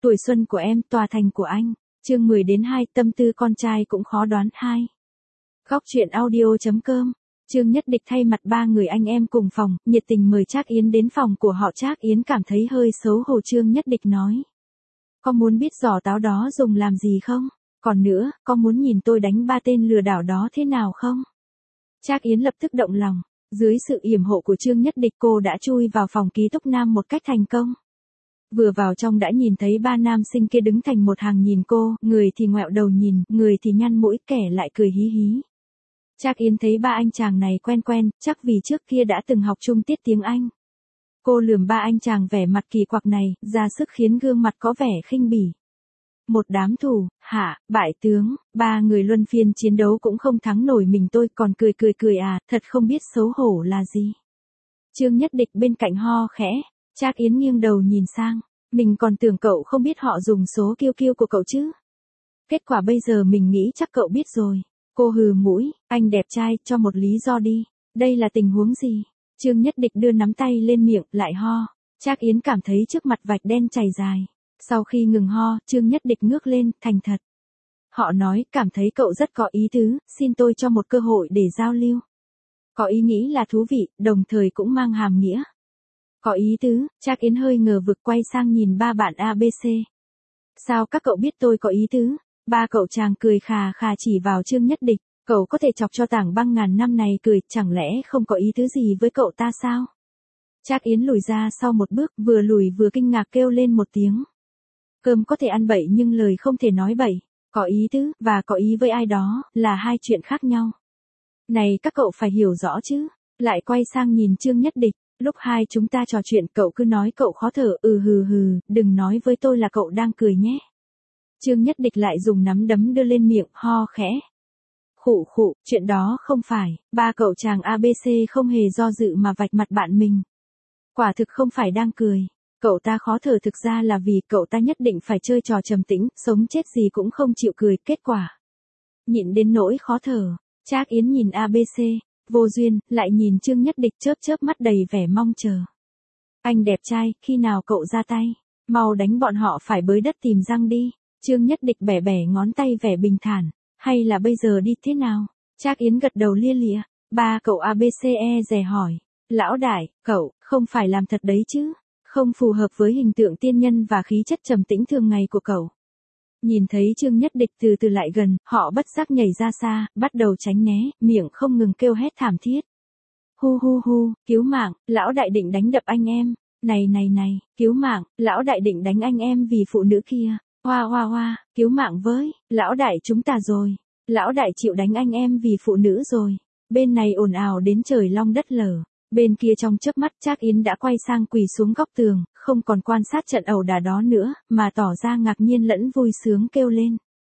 Tuổi xuân của em, tòa thành của anh. Chương 10 đến 2, tâm tư con trai cũng khó đoán 2. Góc truyện audio.com. Trương Nhất Địch thay mặt 3 người anh em cùng phòng, nhiệt tình mời Trác Yến đến phòng của họ. Trác Yến cảm thấy hơi xấu hổ. Trương Nhất Địch nói: "Có muốn biết giò táo đó dùng làm gì không? Còn nữa, có muốn nhìn tôi đánh 3 tên lừa đảo đó thế nào không?" Trác Yến lập tức động lòng. Dưới sự yểm hộ của Trương Nhất Địch, cô đã chui vào phòng ký túc nam một cách thành công. Vừa vào trong đã nhìn thấy 3 nam sinh kia đứng thành một hàng nhìn cô, người thì ngoẹo đầu nhìn, người thì nhăn mũi, kẻ lại cười hí hí. Trác Yến thấy 3 anh chàng này quen quen, chắc vì trước kia đã từng học chung tiết tiếng Anh. Cô lườm 3 anh chàng vẻ mặt kỳ quặc này, ra sức khiến gương mặt có vẻ khinh bỉ. Một đám thủ, hạ, bại tướng, 3 người luân phiên chiến đấu cũng không thắng nổi mình tôi, còn cười à, thật không biết xấu hổ là gì. Trương Nhất Địch bên cạnh ho khẽ. Trác Yến nghiêng đầu nhìn sang, mình còn tưởng cậu không biết họ dùng số kiêu kiêu của cậu chứ. Kết quả bây giờ mình nghĩ chắc cậu biết rồi. Cô hừ mũi, anh đẹp trai, cho một lý do đi. Đây là tình huống gì? Trương Nhất Địch đưa nắm tay lên miệng, lại ho. Trác Yến cảm thấy trước mặt vạch đen chảy dài. Sau khi ngừng ho, Trương Nhất Địch ngước lên, thành thật. Họ nói, cảm thấy cậu rất có ý tứ, xin tôi cho một cơ hội để giao lưu. Có ý nghĩ là thú vị, đồng thời cũng mang hàm nghĩa. Có ý tứ, Trác Yến hơi ngờ vực quay sang nhìn 3 bạn ABC. Sao các cậu biết tôi có ý tứ? 3 cậu chàng cười khà khà chỉ vào Trương Nhất Địch. Cậu có thể chọc cho tảng băng ngàn năm này cười, chẳng lẽ không có ý tứ gì với cậu ta sao? Trác Yến lùi ra sau một bước, vừa lùi vừa kinh ngạc kêu lên một tiếng. Cơm có thể ăn bậy nhưng lời không thể nói bậy. Có ý tứ, và có ý với ai đó, là hai chuyện khác nhau. Này các cậu phải hiểu rõ chứ. Lại quay sang nhìn Trương Nhất Địch. Lúc hai chúng ta trò chuyện cậu cứ nói cậu khó thở, hừ, đừng nói với tôi là cậu đang cười nhé. Trương Nhất Địch lại dùng nắm đấm đưa lên miệng, ho khẽ. Khụ, chuyện đó không phải, 3 cậu chàng ABC không hề do dự mà vạch mặt bạn mình. Quả thực không phải đang cười, cậu ta khó thở thực ra là vì cậu ta nhất định phải chơi trò trầm tĩnh, sống chết gì cũng không chịu cười, kết quả nhịn đến nỗi khó thở. Trác Yến nhìn ABC. Vô duyên, lại nhìn Trương Nhất Địch chớp mắt đầy vẻ mong chờ. Anh đẹp trai, khi nào cậu ra tay? Mau đánh bọn họ phải bới đất tìm răng đi. Trương Nhất Địch bẻ ngón tay vẻ bình thản. Hay là bây giờ đi thế nào? Trác Yến gật đầu lia lịa. 3 cậu ABCE dè hỏi. Lão đại, cậu, không phải làm thật đấy chứ? Không phù hợp với hình tượng tiên nhân và khí chất trầm tĩnh thường ngày của cậu. Nhìn thấy Trương Nhất Địch từ từ lại gần, họ bất giác nhảy ra xa, bắt đầu tránh né, miệng không ngừng kêu hét thảm thiết. Hu, cứu mạng, lão đại định đánh đập anh em. Này, cứu mạng, lão đại định đánh anh em vì phụ nữ kia. Hoa, cứu mạng với, lão đại chúng ta rồi. Lão đại chịu đánh anh em vì phụ nữ rồi. Bên này ồn ào đến trời long đất lở. Bên kia trong chớp mắt Trác Yến đã quay sang quỳ xuống góc tường, không còn quan sát trận ẩu đả đó nữa, mà tỏ ra ngạc nhiên lẫn vui sướng kêu lên.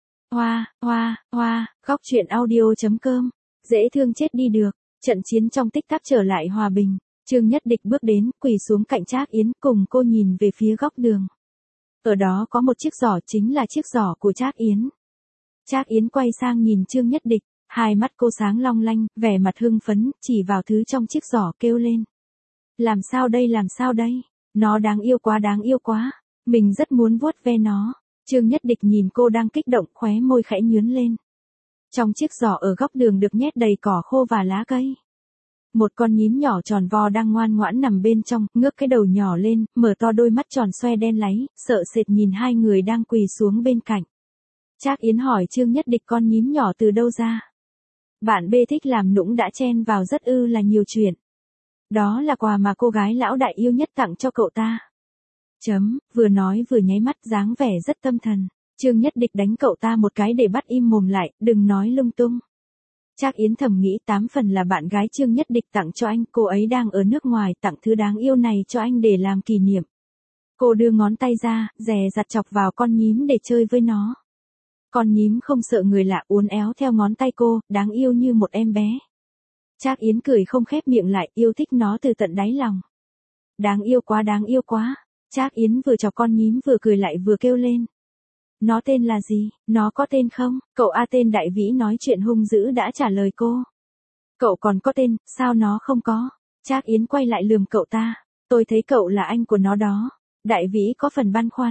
Hoa, góc truyện audio.com, dễ thương chết đi được. Trận chiến trong tích tắc trở lại hòa bình. Trương Nhất Địch bước đến, quỳ xuống cạnh Trác Yến, cùng cô nhìn về phía góc đường. Ở đó có một chiếc giỏ, chính là chiếc giỏ của Trác Yến. Trác Yến quay sang nhìn Trương Nhất Địch. Hai mắt cô sáng long lanh, vẻ mặt hưng phấn, chỉ vào thứ trong chiếc giỏ kêu lên. Làm sao đây? Nó đáng yêu quá. Mình rất muốn vuốt ve nó. Trương Nhất Địch nhìn cô đang kích động, khóe môi khẽ nhướn lên. Trong chiếc giỏ ở góc đường được nhét đầy cỏ khô và lá cây. Một con nhím nhỏ tròn vo đang ngoan ngoãn nằm bên trong, ngước cái đầu nhỏ lên, mở to đôi mắt tròn xoe đen láy, sợ sệt nhìn hai người đang quỳ xuống bên cạnh. Trác Yến hỏi Trương Nhất Địch con nhím nhỏ từ đâu ra. Bạn B thích làm nũng đã chen vào rất là nhiều chuyện. Đó là quà mà cô gái lão đại yêu nhất tặng cho cậu ta. Vừa nói vừa nháy mắt dáng vẻ rất tâm thần. Trương Nhất Địch đánh cậu ta một cái để bắt im mồm lại, đừng nói lung tung. Trác Yến thầm nghĩ 8 phần là bạn gái Trương Nhất Địch tặng cho anh, cô ấy đang ở nước ngoài tặng thứ đáng yêu này cho anh để làm kỷ niệm. Cô đưa ngón tay ra, dè dặt chọc vào con nhím để chơi với nó. Con nhím không sợ người lạ uốn éo theo ngón tay cô, đáng yêu như một em bé. Trác Yến cười không khép miệng lại, yêu thích nó từ tận đáy lòng. Đáng yêu quá. Trác Yến vừa chọc con nhím vừa cười lại vừa kêu lên. Nó tên là gì? Nó có tên không? Cậu A tên Đại Vĩ nói chuyện hung dữ đã trả lời cô. Cậu còn có tên, sao nó không có? Trác Yến quay lại lườm cậu ta. Tôi thấy cậu là anh của nó đó. Đại Vĩ có phần băn khoăn.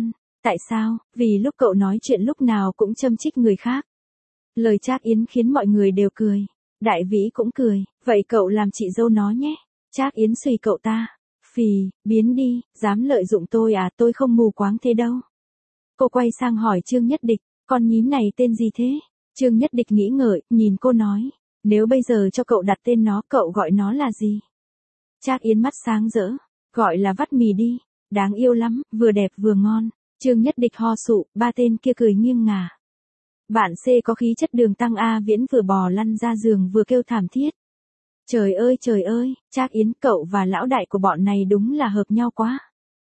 Tại sao? Vì lúc cậu nói chuyện lúc nào cũng châm chích người khác. Lời Trác Yến khiến mọi người đều cười. Đại Vĩ cũng cười, vậy cậu làm chị dâu nó nhé. Trác Yến xùy cậu ta. Phì, biến đi, dám lợi dụng tôi à, tôi không mù quáng thế đâu. Cô quay sang hỏi Trương Nhất Địch, con nhím này tên gì thế? Trương Nhất Địch nghĩ ngợi, nhìn cô nói, nếu bây giờ cho cậu đặt tên nó, cậu gọi nó là gì? Trác Yến mắt sáng rỡ, gọi là Vắt Mì đi, đáng yêu lắm, vừa đẹp vừa ngon. Trương Nhất Địch ho sụ, ba tên kia cười nghiêng ngả. Bạn C có khí chất đường tăng A Viễn vừa bò lăn ra giường vừa kêu thảm thiết. Trời ơi, Trác Yến cậu và lão đại của bọn này đúng là hợp nhau quá.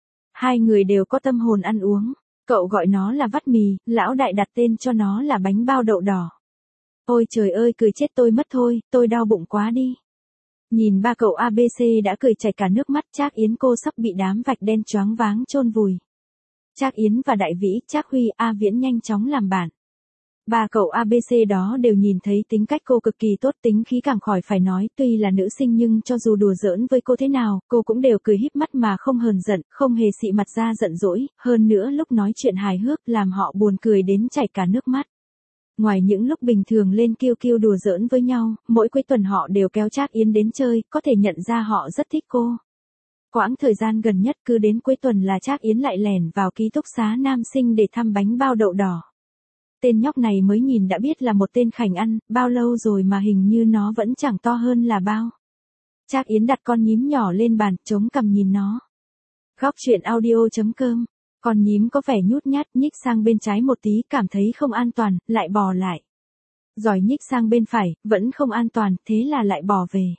Hai người đều có tâm hồn ăn uống, cậu gọi nó là Vắt Mì, lão đại đặt tên cho nó là bánh bao đậu đỏ. Ôi trời ơi cười chết tôi mất thôi, tôi đau bụng quá đi. Nhìn ba cậu ABC đã cười chảy cả nước mắt, Trác Yến cô sắp bị đám vạch đen choáng váng chôn vùi. Trác Yến và Đại Vĩ, Trác Huy, A Viễn nhanh chóng làm bạn. Ba cậu ABC đó đều nhìn thấy tính cách cô cực kỳ tốt, tính khí càng khỏi phải nói, tuy là nữ sinh nhưng cho dù đùa giỡn với cô thế nào, cô cũng đều cười híp mắt mà không hờn giận, không hề xị mặt ra giận dỗi, hơn nữa lúc nói chuyện hài hước làm họ buồn cười đến chảy cả nước mắt. Ngoài những lúc bình thường lên kêu kêu đùa giỡn với nhau, mỗi cuối tuần họ đều kéo Trác Yến đến chơi, có thể nhận ra họ rất thích cô. Quãng thời gian gần nhất cứ đến cuối tuần là Trác Yến lại lẻn vào ký túc xá nam sinh để thăm bánh bao đậu đỏ. Tên nhóc này mới nhìn đã biết là một tên khảnh ăn, bao lâu rồi mà hình như nó vẫn chẳng to hơn là bao. Trác Yến đặt con nhím nhỏ lên bàn, chống cằm nhìn nó. Góc truyện audio.com. Con nhím có vẻ nhút nhát, nhích sang bên trái một tí, cảm thấy không an toàn, lại bò lại. Rồi nhích sang bên phải, vẫn không an toàn, thế là lại bò về.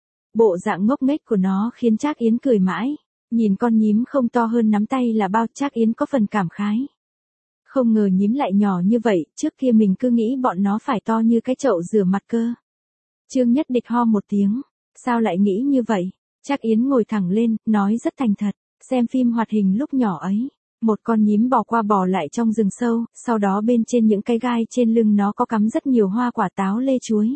Bộ dạng ngốc nghếch của nó khiến Trác Yến cười mãi. Nhìn con nhím không to hơn nắm tay là bao, Trác Yến có phần cảm khái. Không ngờ nhím lại nhỏ như vậy, trước kia mình cứ nghĩ bọn nó phải to như cái chậu rửa mặt cơ. Trương Nhất Địch ho một tiếng, sao lại nghĩ như vậy? Trác Yến ngồi thẳng lên, nói rất thành thật, xem phim hoạt hình lúc nhỏ ấy. Một con nhím bò qua bò lại trong rừng sâu, sau đó bên trên những cái gai trên lưng nó có cắm rất nhiều hoa quả táo lê chuối.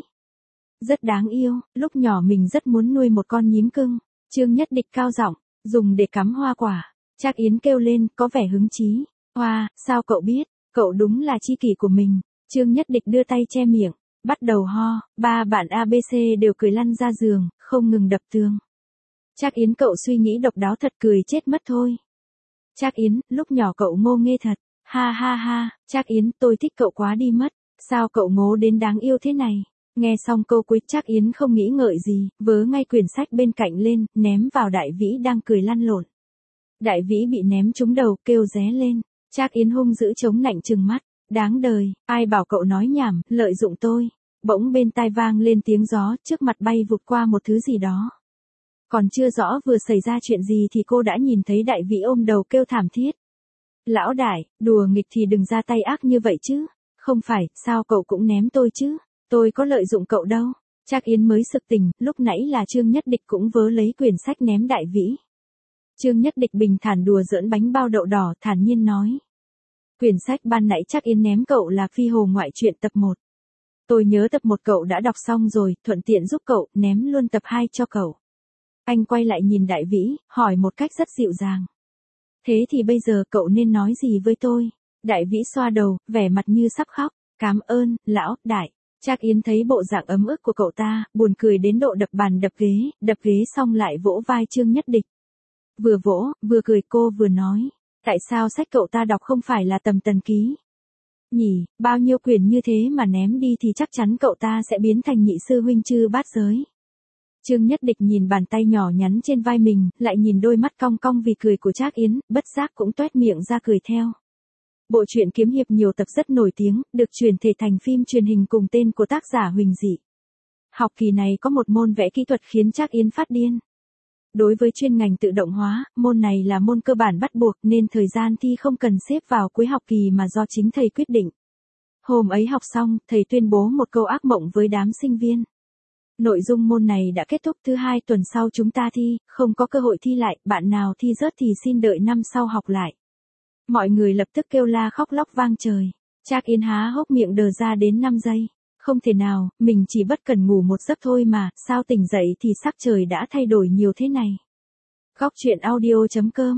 Rất đáng yêu, lúc nhỏ mình rất muốn nuôi một con nhím cưng. Trương Nhất Địch cao giọng, dùng để cắm hoa quả. Trác Yến kêu lên, có vẻ hứng chí. Hoa, sao cậu biết, cậu đúng là tri kỷ của mình. Trương Nhất Địch đưa tay che miệng, bắt đầu ho, ba bạn ABC đều cười lăn ra giường, không ngừng đập tường. Trác Yến cậu suy nghĩ độc đáo thật, cười chết mất thôi. Trác Yến, lúc nhỏ cậu ngô nghê thật, ha ha ha, Trác Yến tôi thích cậu quá đi mất, sao cậu ngố đến đáng yêu thế này. Nghe xong câu cuối Trác Yến không nghĩ ngợi gì, vớ ngay quyển sách bên cạnh lên, ném vào Đại Vĩ đang cười lăn lộn. Đại Vĩ bị ném trúng đầu, kêu ré lên. Trác Yến hung dữ chống nạnh trừng mắt, đáng đời, ai bảo cậu nói nhảm, lợi dụng tôi. Bỗng bên tai vang lên tiếng gió, trước mặt bay vụt qua một thứ gì đó. Còn chưa rõ vừa xảy ra chuyện gì thì cô đã nhìn thấy Đại Vĩ ôm đầu kêu thảm thiết. Lão đại, đùa nghịch thì đừng ra tay ác như vậy chứ. Không phải, sao cậu cũng ném tôi chứ, tôi có lợi dụng cậu đâu. Trác Yến mới sực tỉnh, lúc nãy là Trương Nhất Địch cũng vớ lấy quyển sách ném Đại Vĩ. Trương Nhất Địch bình thản đùa giỡn bánh bao đậu đỏ, thản nhiên nói. Quyển sách ban nãy Trác Yến ném cậu là Phi Hồ Ngoại truyện tập 1. Tôi nhớ tập 1 cậu đã đọc xong rồi, thuận tiện giúp cậu, ném luôn tập 2 cho cậu. Anh quay lại nhìn Đại Vĩ, hỏi một cách rất dịu dàng. Thế thì bây giờ cậu nên nói gì với tôi? Đại Vĩ xoa đầu, vẻ mặt như sắp khóc. Cảm ơn, lão, đại. Trác Yến thấy bộ dạng ấm ức của cậu ta, buồn cười đến độ đập bàn đập ghế xong lại vỗ vai Trương Nhất Địch. Vừa vỗ, vừa cười cô vừa nói. Tại sao sách cậu ta đọc không phải là Tầm Tần Ký? Nhỉ, bao nhiêu quyển như thế mà ném đi thì chắc chắn cậu ta sẽ biến thành nhị sư huynh chư bát giới. Trương Nhất Địch nhìn bàn tay nhỏ nhắn trên vai mình, lại nhìn đôi mắt cong cong vì cười của Trác Yến, bất giác cũng toét miệng ra cười theo. Bộ truyện kiếm hiệp nhiều tập rất nổi tiếng, được chuyển thể thành phim truyền hình cùng tên của tác giả Huỳnh Dị. Học kỳ này có một môn vẽ kỹ thuật khiến Trác Yến phát điên. Đối với chuyên ngành tự động hóa, môn này là môn cơ bản bắt buộc nên thời gian thi không cần xếp vào cuối học kỳ mà do chính thầy quyết định. Hôm ấy học xong, thầy tuyên bố một câu ác mộng với đám sinh viên. Nội dung môn này đã kết thúc, thứ 2 tuần sau chúng ta thi, không có cơ hội thi lại, bạn nào thi rớt thì xin đợi năm sau học lại. Mọi người lập tức kêu la khóc lóc vang trời. Trác Yến há hốc miệng đờ ra đến 5 giây. Không thể nào, mình chỉ bất cần ngủ một giấc thôi mà, sao tỉnh dậy thì sắc trời đã thay đổi nhiều thế này. Góc truyện audio.com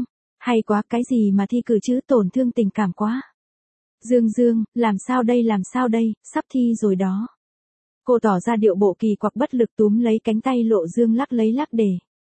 Hay quá, cái gì mà thi cử chứ, tổn thương tình cảm quá. Dương Dương, làm sao đây, sắp thi rồi đó. Cô tỏ ra điệu bộ kỳ quặc bất lực túm lấy cánh tay Lộ Dương lắc lấy lắc để.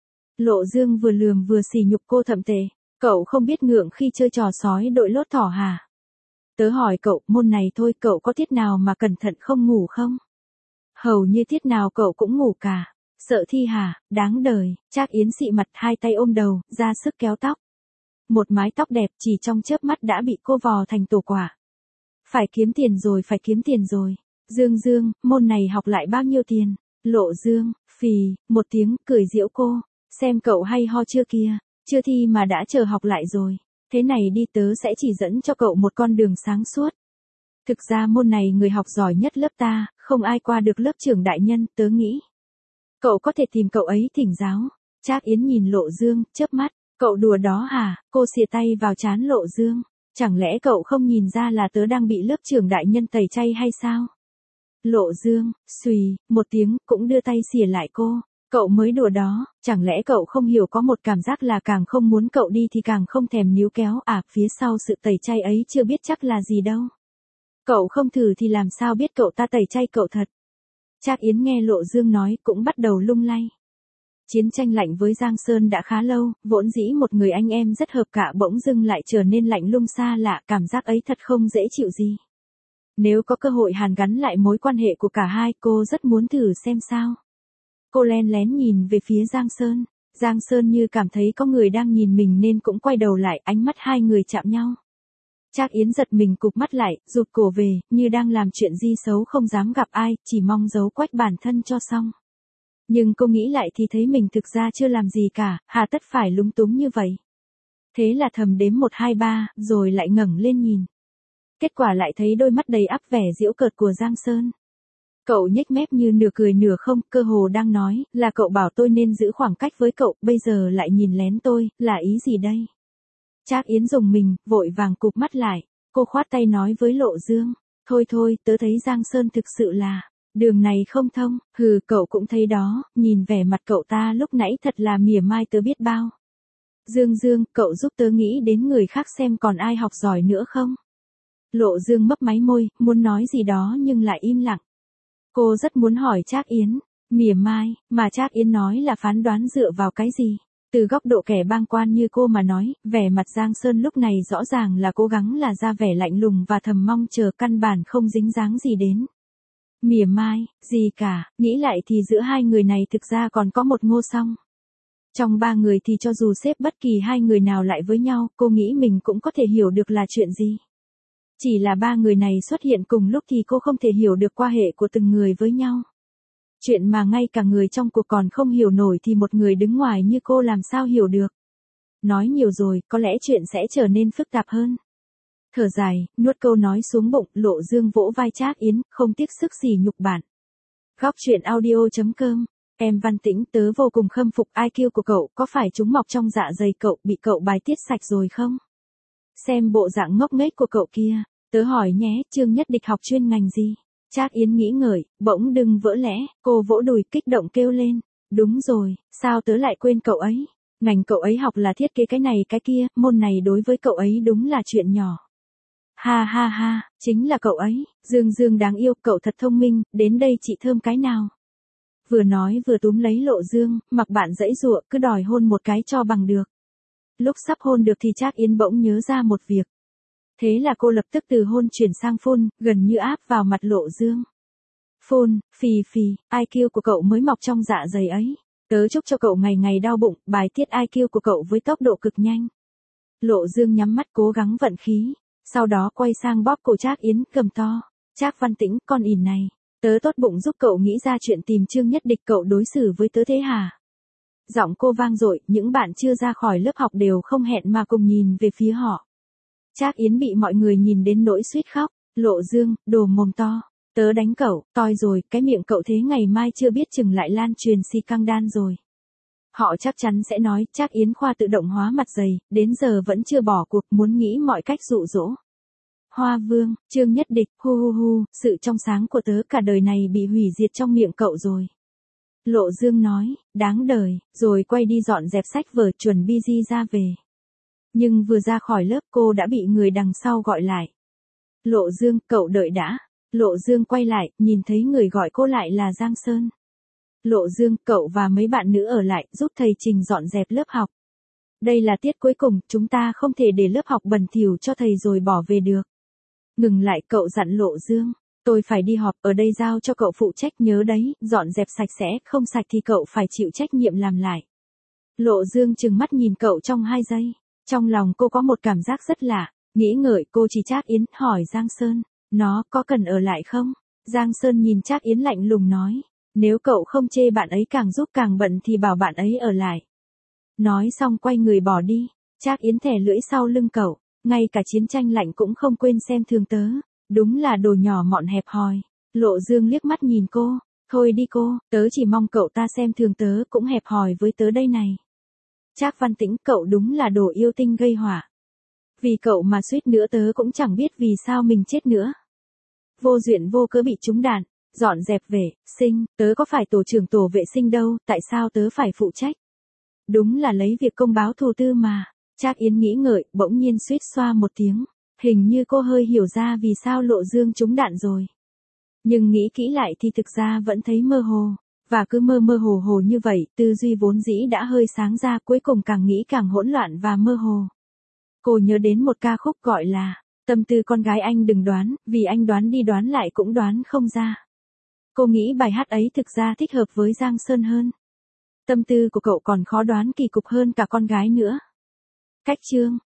Lộ Dương vừa lườm vừa sỉ nhục cô thậm tệ. Cậu không biết ngượng khi chơi trò sói đội lốt thỏ hả? Tớ hỏi cậu, môn này thôi cậu có tiết nào mà cẩn thận không ngủ không? Hầu như tiết nào cậu cũng ngủ cả. Sợ thi hả, đáng đời. Trác Yến xị mặt, hai tay ôm đầu, ra sức kéo tóc. Một mái tóc đẹp chỉ trong chớp mắt đã bị cô vò thành tổ quả. Phải kiếm tiền rồi. Dương Dương, môn này học lại bao nhiêu tiền? Lộ Dương, phì, một tiếng, cười giễu cô. Xem cậu hay ho chưa kia, chưa thi mà đã chờ học lại rồi. Thế này đi, tớ sẽ chỉ dẫn cho cậu một con đường sáng suốt. Thực ra môn này người học giỏi nhất lớp ta, không ai qua được lớp trưởng đại nhân, tớ nghĩ. Cậu có thể tìm cậu ấy thỉnh giáo. Trác Yến nhìn Lộ Dương, chớp mắt. Cậu đùa đó hả? Cô xìa tay vào trán Lộ Dương. Chẳng lẽ cậu không nhìn ra là tớ đang bị lớp trưởng đại nhân tẩy chay hay sao? Lộ Dương, xùy, một tiếng, cũng đưa tay xìa lại cô. Cậu mới đùa đó, chẳng lẽ cậu không hiểu có một cảm giác là càng không muốn cậu đi thì càng không thèm níu kéo à, phía sau sự tẩy chay ấy chưa biết chắc là gì đâu. Cậu không thử thì làm sao biết cậu ta tẩy chay cậu thật. Trác Yến nghe Lộ Dương nói cũng bắt đầu lung lay. Chiến tranh lạnh với Giang Sơn đã khá lâu, vốn dĩ một người anh em rất hợp cả bỗng dưng lại trở nên lạnh lùng xa lạ, cảm giác ấy thật không dễ chịu gì. Nếu có cơ hội hàn gắn lại mối quan hệ của cả hai, cô rất muốn thử xem sao. Cô len lén nhìn về phía Giang Sơn. Giang Sơn như cảm thấy có người đang nhìn mình nên cũng quay đầu lại, ánh mắt hai người chạm nhau. Trác Yến giật mình cụp mắt lại, rụt cổ về, như đang làm chuyện gì xấu không dám gặp ai, chỉ mong giấu quách bản thân cho xong. Nhưng cô nghĩ lại thì thấy mình thực ra chưa làm gì cả, hà tất phải lúng túng như vậy. Thế là thầm đếm 1 2 3, rồi lại ngẩng lên nhìn. Kết quả lại thấy đôi mắt đầy ắp vẻ giễu cợt của Giang Sơn. Cậu nhếch mép như nửa cười nửa không, cơ hồ đang nói, là cậu bảo tôi nên giữ khoảng cách với cậu, bây giờ lại nhìn lén tôi, là ý gì đây? Trác Yến rùng mình, vội vàng cụp mắt lại, cô khoát tay nói với Lộ Dương, thôi, tớ thấy Giang Sơn thực sự là, đường này không thông, hừ, cậu cũng thấy đó, nhìn vẻ mặt cậu ta lúc nãy thật là mỉa mai tớ biết bao. Dương, cậu giúp tớ nghĩ đến người khác xem còn ai học giỏi nữa không? Lộ Dương mấp máy môi, muốn nói gì đó nhưng lại im lặng. Cô rất muốn hỏi Trác Yến, mỉa mai, mà Trác Yến nói là phán đoán dựa vào cái gì? Từ góc độ kẻ bang quan như cô mà nói, vẻ mặt Giang Sơn lúc này rõ ràng là cố gắng là ra vẻ lạnh lùng và thầm mong chờ, căn bản không dính dáng gì đến. Mỉa mai, gì cả, nghĩ lại thì giữa hai người này thực ra còn có một Ngô Song. Trong ba người thì cho dù xếp bất kỳ hai người nào lại với nhau, cô nghĩ mình cũng có thể hiểu được là chuyện gì. Chỉ là ba người này xuất hiện cùng lúc thì cô không thể hiểu được quan hệ của từng người với nhau. Chuyện mà ngay cả người trong cuộc còn không hiểu nổi thì một người đứng ngoài như cô làm sao hiểu được. Nói nhiều rồi, có lẽ chuyện sẽ trở nên phức tạp hơn. Thở dài, nuốt câu nói xuống bụng, Lộ Dương vỗ vai Trác Yến, không tiếc sức sỉ nhục bạn. Góc truyện audio.com. Em Văn Tĩnh, tớ vô cùng khâm phục IQ của cậu, có phải chúng mọc trong dạ dày cậu bị cậu bài tiết sạch rồi không? Xem bộ dạng ngốc nghếch của cậu kia, tớ hỏi nhé, Trương Nhất Địch học chuyên ngành gì? Trác Yến nghĩ ngợi, bỗng đừng vỡ lẽ, cô vỗ đùi kích động kêu lên. Đúng rồi, sao tớ lại quên cậu ấy? Ngành cậu ấy học là thiết kế cái này cái kia, môn này đối với cậu ấy đúng là chuyện nhỏ. Ha, chính là cậu ấy, Dương đáng yêu, cậu thật thông minh, đến đây chị thơm cái nào. Vừa nói vừa túm lấy Lộ Dương, mặc bạn giãy giụa, cứ đòi hôn một cái cho bằng được. Lúc sắp hôn được thì Trác Yến bỗng nhớ ra một việc. Thế là cô lập tức từ hôn chuyển sang phun, gần như áp vào mặt Lộ Dương. Phun, phì, IQ của cậu mới mọc trong dạ dày ấy. Tớ chúc cho cậu ngày ngày đau bụng, bài tiết IQ của cậu với tốc độ cực nhanh. Lộ Dương nhắm mắt cố gắng vận khí, sau đó quay sang bóp cổ Trác Yến, cầm to. Trác Văn Tĩnh, con ỉn này, tớ tốt bụng giúp cậu nghĩ ra chuyện tìm Trương Nhất Địch, cậu đối xử với tớ thế hả? Giọng cô vang dội, những bạn chưa ra khỏi lớp học đều không hẹn mà cùng nhìn về phía họ. Trác Yến bị mọi người nhìn đến nỗi suýt khóc. Lộ Dương, đồ mồm to, tớ đánh cậu, toi rồi, cái miệng cậu thế ngày mai chưa biết chừng lại lan truyền si căng đan rồi. Họ chắc chắn sẽ nói, Trác Yến khoa tự động hóa mặt dày, đến giờ vẫn chưa bỏ cuộc, muốn nghĩ mọi cách dụ dỗ. Hoa Vương, Trương Nhất Địch, hu, sự trong sáng của tớ cả đời này bị hủy diệt trong miệng cậu rồi. Lộ Dương nói, đáng đời, rồi quay đi dọn dẹp sách vở chuẩn bi di ra về. Nhưng vừa ra khỏi lớp cô đã bị người đằng sau gọi lại. Lộ Dương, cậu đợi đã. Lộ Dương quay lại, nhìn thấy người gọi cô lại là Giang Sơn. Lộ Dương, cậu và mấy bạn nữ ở lại, giúp thầy Trình dọn dẹp lớp học. Đây là tiết cuối cùng, chúng ta không thể để lớp học bẩn thỉu cho thầy rồi bỏ về được. Ngừng lại, cậu dặn Lộ Dương. Tôi phải đi họp, ở đây giao cho cậu phụ trách, nhớ đấy, dọn dẹp sạch sẽ, không sạch thì cậu phải chịu trách nhiệm làm lại. Lộ Dương trừng mắt nhìn cậu trong 2 giây. Trong lòng cô có một cảm giác rất lạ, nghĩ ngợi cô chỉ Trác Yến, hỏi Giang Sơn, nó có cần ở lại không? Giang Sơn nhìn Trác Yến lạnh lùng nói, nếu cậu không chê bạn ấy càng giúp càng bận thì bảo bạn ấy ở lại. Nói xong quay người bỏ đi, Trác Yến thẻ lưỡi sau lưng cậu, ngay cả chiến tranh lạnh cũng không quên xem thường tớ, đúng là đồ nhỏ mọn hẹp hòi. Lộ Dương liếc mắt nhìn cô, thôi đi cô, tớ chỉ mong cậu ta xem thường tớ cũng hẹp hòi với tớ đây này. Trác Văn Tĩnh, cậu đúng là đồ yêu tinh gây họa. Vì cậu mà suýt nữa tớ cũng chẳng biết vì sao mình chết nữa. Vô duyên vô cớ bị trúng đạn, dọn dẹp vệ sinh, tớ có phải tổ trưởng tổ vệ sinh đâu, tại sao tớ phải phụ trách? Đúng là lấy việc công báo thù tư mà. Trác Yến nghĩ ngợi, bỗng nhiên suýt xoa một tiếng. Hình như cô hơi hiểu ra vì sao Lộ Dương trúng đạn rồi. Nhưng nghĩ kỹ lại thì thực ra vẫn thấy mơ hồ. Và cứ mơ mơ hồ hồ như vậy, tư duy vốn dĩ đã hơi sáng ra, cuối cùng càng nghĩ càng hỗn loạn và mơ hồ. Cô nhớ đến một ca khúc gọi là Tâm tư con gái anh đừng đoán, vì anh đoán đi đoán lại cũng đoán không ra. Cô nghĩ bài hát ấy thực ra thích hợp với Giang Sơn hơn. Tâm tư của cậu còn khó đoán kỳ cục hơn cả con gái nữa. Cách chương